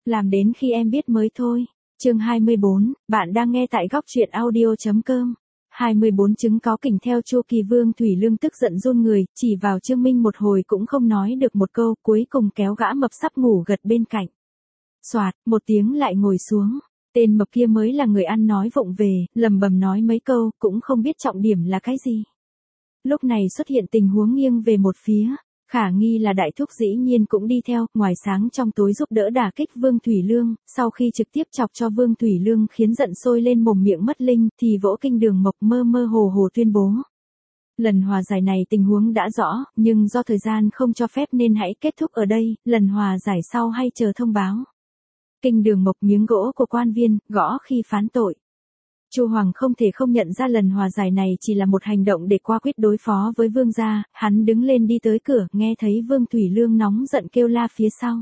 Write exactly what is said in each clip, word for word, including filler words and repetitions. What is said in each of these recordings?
Làm đến khi em biết mới thôi. Chương hai mươi bốn, bạn đang nghe tại góc truyện audio chấm com. hai mươi bốn trứng có kình theo chu kỳ. Vương Thủy Lương tức giận run người, chỉ vào Trương Minh một hồi cũng không nói được một câu, cuối cùng kéo gã mập sắp ngủ gật bên cạnh. Soạt, một tiếng lại ngồi xuống. Tên mập kia mới là người ăn nói vụng về, lầm bầm nói mấy câu, cũng không biết trọng điểm là cái gì. Lúc này xuất hiện tình huống nghiêng về một phía. Khả nghi là đại thúc dĩ nhiên cũng đi theo, ngoài sáng trong tối giúp đỡ đả kích Vương Thủy Lương, sau khi trực tiếp chọc cho Vương Thủy Lương khiến giận sôi lên mồm miệng mất linh, thì vỗ kinh Đường Mộc mơ mơ hồ hồ tuyên bố. Lần hòa giải này tình huống đã rõ, nhưng do thời gian không cho phép nên hãy kết thúc ở đây, lần hòa giải sau hay chờ thông báo. Kinh Đường Mộc miếng gỗ của quan viên, gõ khi phán tội. Chu Hoàng không thể không nhận ra lần hòa giải này chỉ là một hành động để qua quyết đối phó với Vương gia, hắn đứng lên đi tới cửa, nghe thấy Vương Thủy Lương nóng giận kêu la phía sau.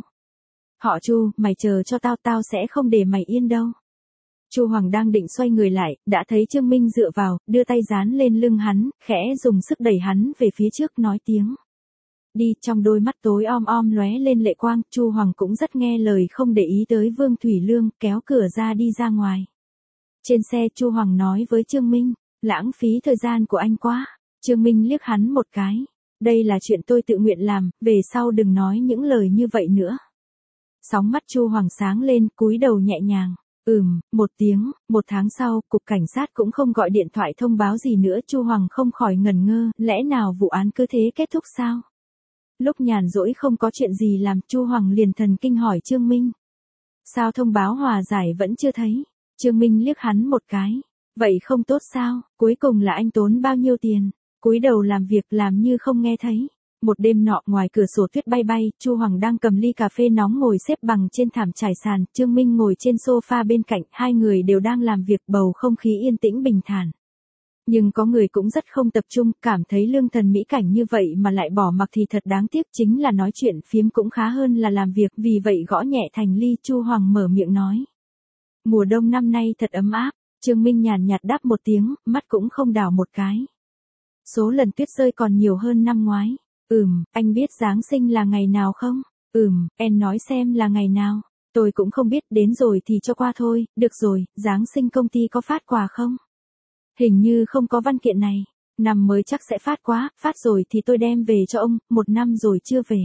Họ Chu, mày chờ cho tao, tao sẽ không để mày yên đâu. Chu Hoàng đang định xoay người lại, đã thấy Trương Minh dựa vào, đưa tay dán lên lưng hắn, khẽ dùng sức đẩy hắn về phía trước nói tiếng. Đi, trong đôi mắt tối om om lóe lên lệ quang, Chu Hoàng cũng rất nghe lời không để ý tới Vương Thủy Lương, kéo cửa ra đi ra ngoài. Trên xe Chu Hoàng nói với Trương Minh, lãng phí thời gian của anh quá. Trương Minh liếc hắn một cái. Đây là chuyện tôi tự nguyện làm, về sau đừng nói những lời như vậy nữa. Sóng mắt Chu Hoàng sáng lên, cúi đầu nhẹ nhàng. Ừm, một tiếng, một tháng sau, cục cảnh sát cũng không gọi điện thoại thông báo gì nữa. Chu Hoàng không khỏi ngẩn ngơ, lẽ nào vụ án cứ thế kết thúc sao? Lúc nhàn rỗi không có chuyện gì làm, Chu Hoàng liền thần kinh hỏi Trương Minh. Sao thông báo hòa giải vẫn chưa thấy? Trương Minh liếc hắn một cái. Vậy không tốt sao, cuối cùng là anh tốn bao nhiêu tiền? Cúi đầu làm việc làm như không nghe thấy. Một đêm nọ ngoài cửa sổ tuyết bay bay, Chu Hoàng đang cầm ly cà phê nóng ngồi xếp bằng trên thảm trải sàn, Trương Minh ngồi trên sofa bên cạnh, hai người đều đang làm việc, bầu không khí yên tĩnh bình thản. Nhưng có người cũng rất không tập trung, cảm thấy lương thần mỹ cảnh như vậy mà lại bỏ mặc thì thật đáng tiếc, chính là nói chuyện phiếm cũng khá hơn là làm việc, vì vậy gõ nhẹ thành ly. Chu Hoàng mở miệng nói. Mùa đông năm nay thật ấm áp. Trương Minh nhàn nhạt đáp một tiếng, mắt cũng không đảo một cái. Số lần tuyết rơi còn nhiều hơn năm ngoái. Ừm, anh biết Giáng sinh là ngày nào không? Ừm, em nói xem là ngày nào. Tôi cũng không biết, đến rồi thì cho qua thôi. Được rồi, Giáng sinh công ty có phát quà không? Hình như không có văn kiện này. Năm mới chắc sẽ phát quá, phát rồi thì tôi đem về cho ông, một năm rồi chưa về.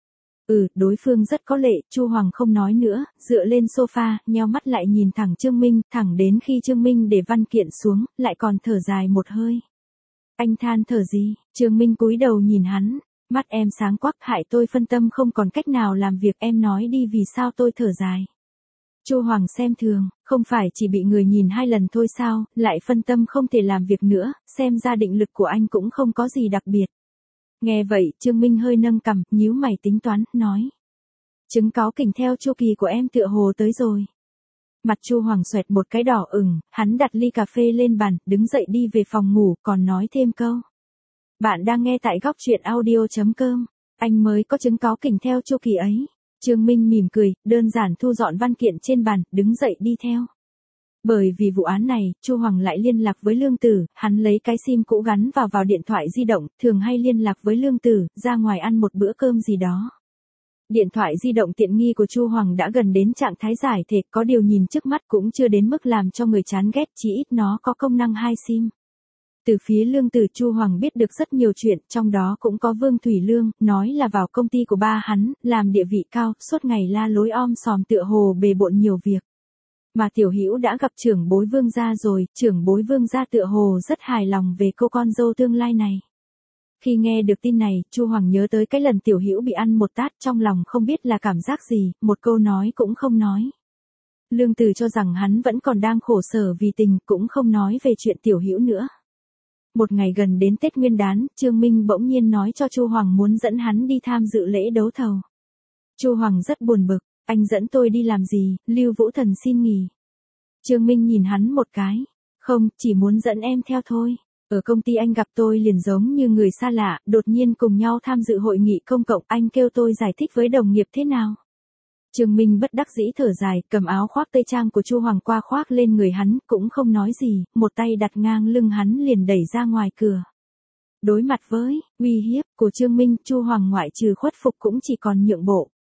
Ừ, đối phương rất có lệ. Chu Hoàng không nói nữa, dựa lên sofa, nheo mắt lại nhìn thẳng Trương Minh, thẳng đến khi Trương Minh để văn kiện xuống, lại còn thở dài một hơi. Anh than thở gì? Trương Minh cúi đầu nhìn hắn, mắt em sáng quắc, hại tôi phân tâm không còn cách nào làm việc, em nói đi vì sao tôi thở dài. Chu Hoàng xem thường, không phải chỉ bị người nhìn hai lần thôi sao, lại phân tâm không thể làm việc nữa, xem ra định lực của anh cũng không có gì đặc biệt. Nghe vậy, Trương Minh hơi nâng cằm, nhíu mày tính toán, nói. Trứng cáu kình theo chu kỳ của em tựa hồ tới rồi. Mặt Chu Hoàng xoẹt một cái đỏ ửng, hắn đặt ly cà phê lên bàn, đứng dậy đi về phòng ngủ, còn nói thêm câu. Bạn đang nghe tại góc truyện audio chấm com. Anh mới có trứng cáu kình theo chu kỳ ấy. Trương Minh mỉm cười, đơn giản thu dọn văn kiện trên bàn, đứng dậy đi theo. Bởi vì vụ án này, Chu Hoàng lại liên lạc với Lương Tử, hắn lấy cái sim cũ gắn vào vào điện thoại di động, thường hay liên lạc với Lương Tử, ra ngoài ăn một bữa cơm gì đó. Điện thoại di động tiện nghi của Chu Hoàng đã gần đến trạng thái giải thể, có điều nhìn trước mắt cũng chưa đến mức làm cho người chán ghét, chỉ ít nó có công năng hai sim. Từ phía Lương Tử, Chu Hoàng biết được rất nhiều chuyện, trong đó cũng có Vương Thủy Lương, nói là vào công ty của ba hắn, làm địa vị cao, suốt ngày la lối om sòm tựa hồ bề bộn nhiều việc. Mà Tiểu Hữu đã gặp trưởng bối Vương gia rồi, trưởng bối Vương gia tựa hồ rất hài lòng về cô con dâu tương lai này. Khi nghe được tin này, Chu Hoàng nhớ tới cái lần Tiểu Hữu bị ăn một tát, trong lòng không biết là cảm giác gì, một câu nói cũng không nói. Lương Tử cho rằng hắn vẫn còn đang khổ sở vì tình, cũng không nói về chuyện Tiểu Hữu nữa. Một ngày gần đến Tết Nguyên đán, Trương Minh bỗng nhiên nói cho Chu Hoàng muốn dẫn hắn đi tham dự lễ đấu thầu. Chu Hoàng rất buồn bực, anh dẫn tôi đi làm gì, Lưu Vũ Thần xin nghỉ. Trương Minh nhìn hắn một cái, không, chỉ muốn dẫn em theo thôi. Ở công ty anh gặp tôi liền giống như người xa lạ, đột nhiên cùng nhau tham dự hội nghị công cộng, anh kêu tôi giải thích với đồng nghiệp thế nào. Trương Minh bất đắc dĩ thở dài, cầm áo khoác tây trang của Chu Hoàng qua khoác lên người hắn, cũng không nói gì, một tay đặt ngang lưng hắn liền đẩy ra ngoài cửa. Đối mặt với uy hiếp của Trương Minh, Chu Hoàng ngoại trừ khuất phục cũng chỉ còn nhượng bộ.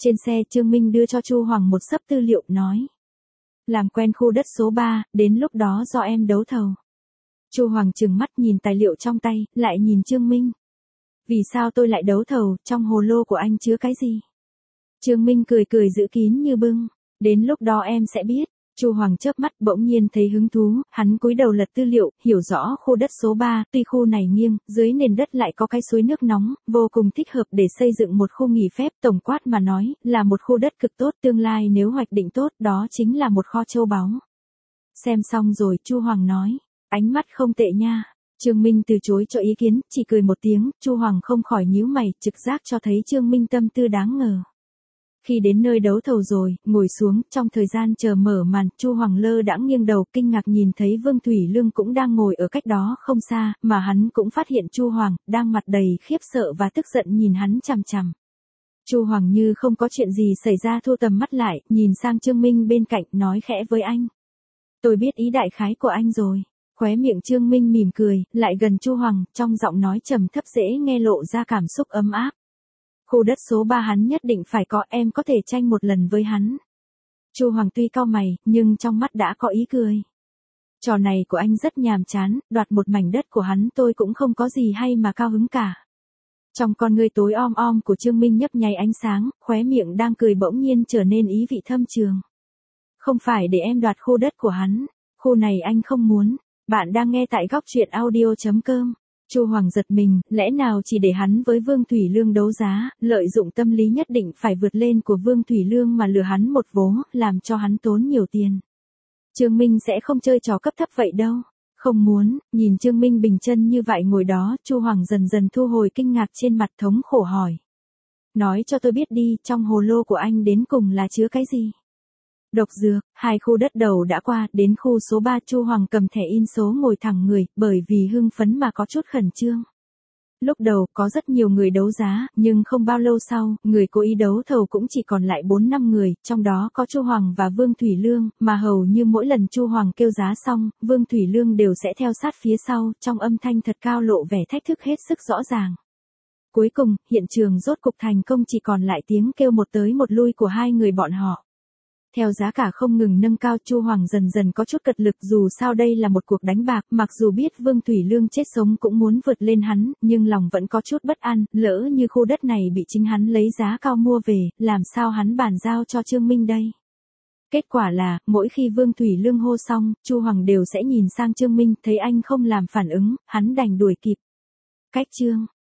Trên xe Trương Minh đưa cho Chu Hoàng một xấp tư liệu nói. Làm quen khu đất số ba, đến lúc đó do em đấu thầu. Chu Hoàng trừng mắt nhìn tài liệu trong tay, lại nhìn Trương Minh. Vì sao tôi lại đấu thầu, trong hồ lô của anh chứa cái gì? Trương Minh cười cười giữ kín như bưng. Đến lúc đó em sẽ biết. Chu Hoàng chớp mắt bỗng nhiên thấy hứng thú, hắn cúi đầu lật tư liệu, hiểu rõ khu đất số ba, tuy khu này nghiêng, dưới nền đất lại có cái suối nước nóng, vô cùng thích hợp để xây dựng một khu nghỉ phép, tổng quát mà nói, là một khu đất cực tốt, tương lai nếu hoạch định tốt, đó chính là một kho châu báu. Xem xong rồi, Chu Hoàng nói, ánh mắt không tệ nha. Trương Minh từ chối cho ý kiến, chỉ cười một tiếng, Chu Hoàng không khỏi nhíu mày, trực giác cho thấy Trương Minh tâm tư đáng ngờ. Khi đến nơi đấu thầu rồi, ngồi xuống, trong thời gian chờ mở màn, Chu Hoàng lơ đãng nghiêng đầu, kinh ngạc nhìn thấy Vương Thủy Lương cũng đang ngồi ở cách đó không xa, mà hắn cũng phát hiện Chu Hoàng đang mặt đầy khiếp sợ và tức giận nhìn hắn chằm chằm. Chu Hoàng như không có chuyện gì xảy ra thu tầm mắt lại, nhìn sang Trương Minh bên cạnh, nói khẽ với anh. Tôi biết ý đại khái của anh rồi. Khóe miệng Trương Minh mỉm cười, lại gần Chu Hoàng, trong giọng nói trầm thấp dễ nghe lộ ra cảm xúc ấm áp. Khu đất số ba hắn nhất định phải có, em có thể tranh một lần với hắn. Chu Hoàng tuy cau mày, nhưng trong mắt đã có ý cười. Trò này của anh rất nhàm chán, đoạt một mảnh đất của hắn tôi cũng không có gì hay mà cao hứng cả. Trong con ngươi tối om om của Trương Minh nhấp nháy ánh sáng, khóe miệng đang cười bỗng nhiên trở nên ý vị thâm trường. Không phải để em đoạt khu đất của hắn, khu này anh không muốn. Bạn đang nghe tại góc truyện audio chấm com. Chu Hoàng giật mình, lẽ nào chỉ để hắn với Vương Thủy Lương đấu giá, lợi dụng tâm lý nhất định phải vượt lên của Vương Thủy Lương mà lừa hắn một vố, làm cho hắn tốn nhiều tiền. Trương Minh sẽ không chơi trò cấp thấp vậy đâu. Không muốn, nhìn Trương Minh bình chân như vậy ngồi đó, Chu Hoàng dần dần thu hồi kinh ngạc trên mặt, thống khổ hỏi. Nói cho tôi biết đi, trong hồ lô của anh đến cùng là chứa cái gì? Độc dược, hai khu đất đầu đã qua, đến khu số ba Chu Hoàng cầm thẻ in số ngồi thẳng người, bởi vì hưng phấn mà có chút khẩn trương. Lúc đầu, có rất nhiều người đấu giá, nhưng không bao lâu sau, người cố ý đấu thầu cũng chỉ còn lại bốn năm người, trong đó có Chu Hoàng và Vương Thủy Lương, mà hầu như mỗi lần Chu Hoàng kêu giá xong, Vương Thủy Lương đều sẽ theo sát phía sau, trong âm thanh thật cao lộ vẻ thách thức hết sức rõ ràng. Cuối cùng, hiện trường rốt cục thành công, chỉ còn lại tiếng kêu một tới một lui của hai người bọn họ. Theo giá cả không ngừng nâng cao, Chu Hoàng dần dần có chút cật lực, dù sao đây là một cuộc đánh bạc, mặc dù biết Vương Thủy Lương chết sống cũng muốn vượt lên hắn, nhưng lòng vẫn có chút bất an, lỡ như khu đất này bị chính hắn lấy giá cao mua về, làm sao hắn bàn giao cho Trương Minh đây? Kết quả là, mỗi khi Vương Thủy Lương hô xong, Chu Hoàng đều sẽ nhìn sang Trương Minh, thấy anh không làm phản ứng, hắn đành đuổi kịp. Cách chương